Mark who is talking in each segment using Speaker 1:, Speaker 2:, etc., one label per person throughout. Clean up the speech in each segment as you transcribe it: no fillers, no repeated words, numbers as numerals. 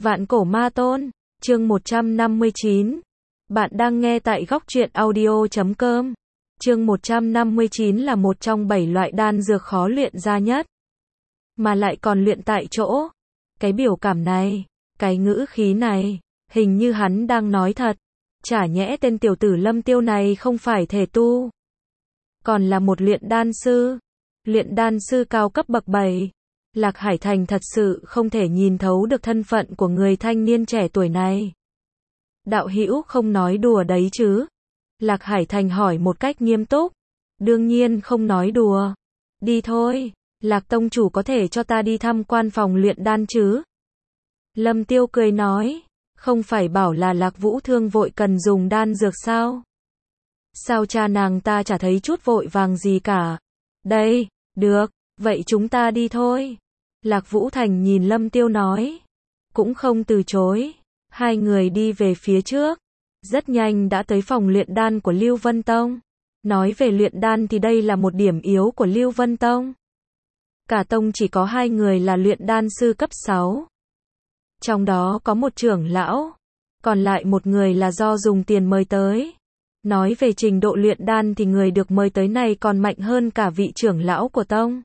Speaker 1: Vạn cổ ma tôn, chương 159. Bạn đang nghe tại góc truyện audio.com. Chương 159 là một trong 7 loại đan dược khó luyện ra nhất. Mà lại còn luyện tại chỗ. Cái biểu cảm này, cái ngữ khí này, hình như hắn đang nói thật. Chả nhẽ tên tiểu tử Lâm Tiêu này không phải thể tu, còn là một luyện đan sư. Luyện đan sư cao cấp bậc 7. Lạc Hải Thành thật sự không thể nhìn thấu được thân phận của người thanh niên trẻ tuổi này. Đạo hữu không nói đùa đấy chứ? Lạc Hải Thành hỏi một cách nghiêm túc. Đương nhiên không nói đùa. Đi thôi, Lạc tông chủ có thể cho ta đi tham quan phòng luyện đan chứ? Lâm Tiêu cười nói, không phải bảo là Lạc Vũ Thương vội cần dùng đan dược sao? Sao cha nàng ta chả thấy chút vội vàng gì cả? Đây, được, vậy chúng ta đi thôi. Lạc Vũ Thành nhìn Lâm Tiêu nói, cũng không từ chối. Hai người đi về phía trước, rất nhanh đã tới phòng luyện đan của Lưu Vân Tông. Nói về luyện đan thì đây là một điểm yếu của Lưu Vân Tông. Cả tông chỉ có 2 người là luyện đan sư cấp 6. Trong đó có một trưởng lão, còn lại một người là do dùng tiền mời tới. Nói về trình độ luyện đan thì người được mời tới này còn mạnh hơn cả vị trưởng lão của tông.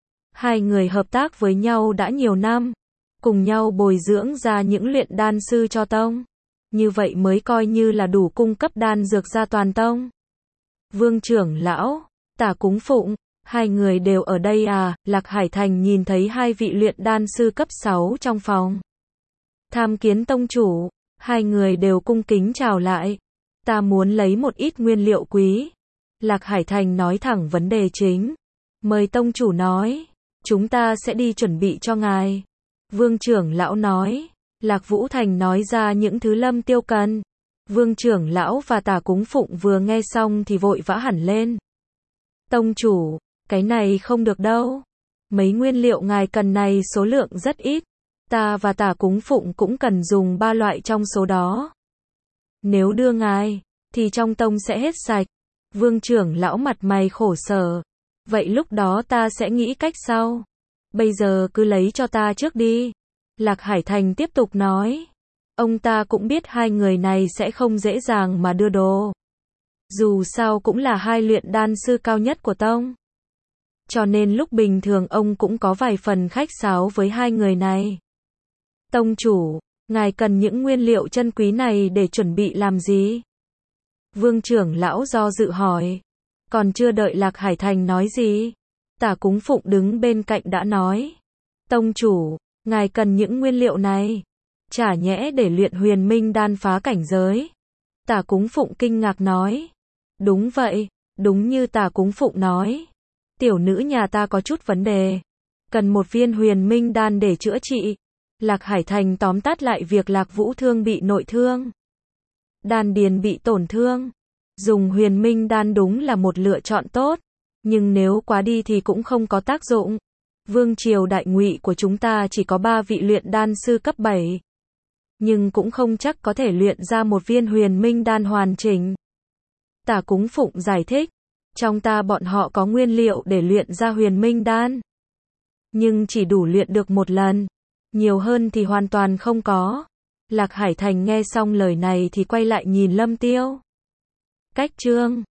Speaker 1: 2 người hợp tác với nhau đã nhiều năm, cùng nhau bồi dưỡng ra những luyện đan sư cho tông. Như vậy mới coi như là đủ cung cấp đan dược ra toàn tông. Vương trưởng lão, Tả Cúng Phụng, 2 người đều ở đây à? Lạc Hải Thành nhìn thấy 2 vị luyện đan sư cấp 6 trong phòng. Tham kiến tông chủ, 2 người đều cung kính chào lại. Ta muốn lấy một ít nguyên liệu quý. Lạc Hải Thành nói thẳng vấn đề chính. Mời tông chủ nói, chúng ta sẽ đi chuẩn bị cho ngài. Vương trưởng lão nói. Lạc Vũ Thành nói ra những thứ Lâm Tiêu cần. Vương trưởng lão và Tả Cúng Phụng vừa nghe xong thì vội vã hẳn lên. Tông chủ, cái này không được đâu. Mấy nguyên liệu ngài cần này số lượng rất ít. Ta và Tả Cúng Phụng cũng cần dùng 3 loại trong số đó. Nếu đưa ngài, thì trong tông sẽ hết sạch. Vương trưởng lão mặt mày khổ sở. Vậy lúc đó ta sẽ nghĩ cách sau. Bây giờ cứ lấy cho ta trước đi. Lạc Hải Thành tiếp tục nói. Ông ta cũng biết 2 người này sẽ không dễ dàng mà đưa đồ. Dù sao cũng là 2 luyện đan sư cao nhất của tông. Cho nên lúc bình thường ông cũng có vài phần khách sáo với 2 người này. Tông chủ, ngài cần những nguyên liệu chân quý này để chuẩn bị làm gì? Vương trưởng lão do dự hỏi. Còn chưa đợi Lạc Hải Thành nói gì, Tả Cúng Phụng đứng bên cạnh đã nói. Tông chủ, ngài cần những nguyên liệu này, chả nhẽ để luyện huyền minh đan phá cảnh giới? Tả Cúng Phụng kinh ngạc nói. Đúng vậy, đúng như Tả Cúng Phụng nói. Tiểu nữ nhà ta có chút vấn đề, cần một viên huyền minh đan để chữa trị. Lạc Hải Thành tóm tắt lại việc Lạc Vũ Thương bị nội thương, đan điền bị tổn thương. Dùng huyền minh đan đúng là một lựa chọn tốt, nhưng nếu quá đi thì cũng không có tác dụng. Vương triều đại ngụy của chúng ta chỉ có 3 vị luyện đan sư cấp 7. Nhưng cũng không chắc có thể luyện ra một viên huyền minh đan hoàn chỉnh. Tả Cúng Phụng giải thích. Trong ta bọn họ có nguyên liệu để luyện ra huyền minh đan, nhưng chỉ đủ luyện được một lần. Nhiều hơn thì hoàn toàn không có. Lạc Hải Thành nghe xong lời này thì quay lại nhìn Lâm Tiêu. Cách chương